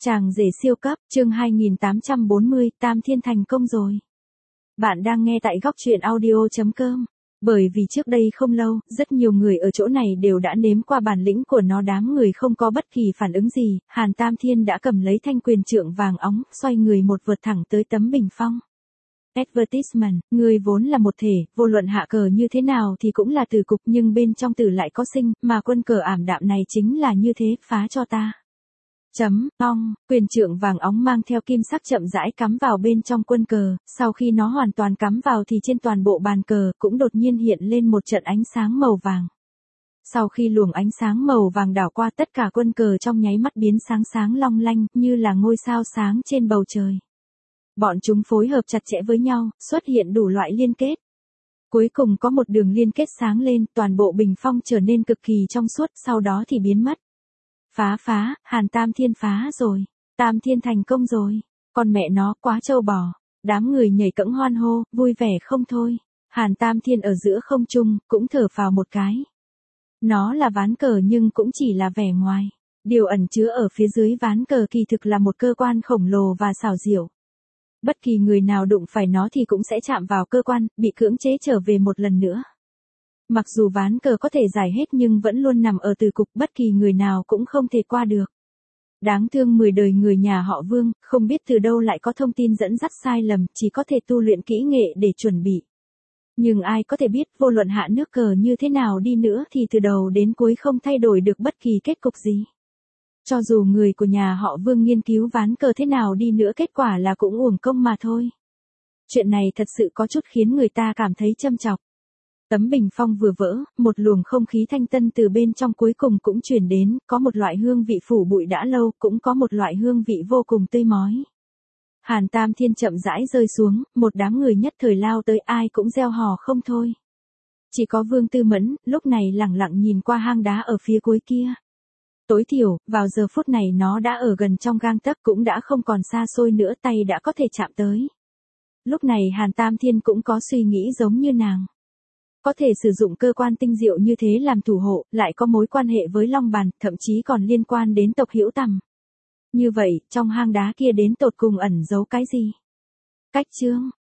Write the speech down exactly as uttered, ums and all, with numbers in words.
Chàng rể siêu cấp, chương hai nghìn tám trăm bốn mươi, Tam Thiên thành công rồi. Bạn đang nghe tại góc truyện audio chấm com. Bởi vì trước đây không lâu, rất nhiều người ở chỗ này đều đã nếm qua bản lĩnh của nó, đám người không có bất kỳ phản ứng gì, Hàn Tam Thiên đã cầm lấy thanh quyền trượng vàng óng, xoay người một vượt thẳng tới tấm bình phong. Advertisement, người vốn là một thể, vô luận hạ cờ như thế nào thì cũng là tử cục, nhưng bên trong tử lại có sinh, mà quân cờ ảm đạm này chính là như thế, phá cho ta. Chấm, ong, quyền trượng vàng óng mang theo kim sắc chậm rãi cắm vào bên trong quân cờ, sau khi nó hoàn toàn cắm vào thì trên toàn bộ bàn cờ cũng đột nhiên hiện lên một trận ánh sáng màu vàng. Sau khi luồng ánh sáng màu vàng đảo qua, tất cả quân cờ trong nháy mắt biến sáng sáng long lanh, như là ngôi sao sáng trên bầu trời. Bọn chúng phối hợp chặt chẽ với nhau, xuất hiện đủ loại liên kết. Cuối cùng có một đường liên kết sáng lên, toàn bộ bình phong trở nên cực kỳ trong suốt, sau đó thì biến mất. Phá phá, Hàn Tam Thiên phá rồi. Tam Thiên thành công rồi. Con mẹ nó quá trâu bò. Đám người nhảy cẫng hoan hô, vui vẻ không thôi. Hàn Tam Thiên ở giữa không trung, cũng thở phào một cái. Nó là ván cờ nhưng cũng chỉ là vẻ ngoài. Điều ẩn chứa ở phía dưới ván cờ kỳ thực là một cơ quan khổng lồ và xảo diệu. Bất kỳ người nào đụng phải nó thì cũng sẽ chạm vào cơ quan, bị cưỡng chế trở về một lần nữa. Mặc dù ván cờ có thể giải hết nhưng vẫn luôn nằm ở từ cục, bất kỳ người nào cũng không thể qua được. Đáng thương mười đời người nhà họ Vương, không biết từ đâu lại có thông tin dẫn dắt sai lầm, chỉ có thể tu luyện kỹ nghệ để chuẩn bị. Nhưng ai có thể biết, vô luận hạ nước cờ như thế nào đi nữa thì từ đầu đến cuối không thay đổi được bất kỳ kết cục gì. Cho dù người của nhà họ Vương nghiên cứu ván cờ thế nào đi nữa, kết quả là cũng uổng công mà thôi. Chuyện này thật sự có chút khiến người ta cảm thấy châm chọc. Tấm bình phong vừa vỡ, một luồng không khí thanh tân từ bên trong cuối cùng cũng truyền đến, có một loại hương vị phủ bụi đã lâu, cũng có một loại hương vị vô cùng tươi mói. Hàn Tam Thiên chậm rãi rơi xuống, một đám người nhất thời lao tới, ai cũng reo hò không thôi. Chỉ có Vương Tư Mẫn, lúc này lẳng lặng nhìn qua hang đá ở phía cuối kia. Tối thiểu, vào giờ phút này nó đã ở gần trong gang tấc, cũng đã không còn xa xôi nữa, tay đã có thể chạm tới. Lúc này Hàn Tam Thiên cũng có suy nghĩ giống như nàng. Có thể sử dụng cơ quan tinh diệu như thế làm thủ hộ, lại có mối quan hệ với Long Bàn, thậm chí còn liên quan đến tộc Hữu Tầm. Như vậy, trong hang đá kia đến tột cùng ẩn giấu cái gì? Cách chương,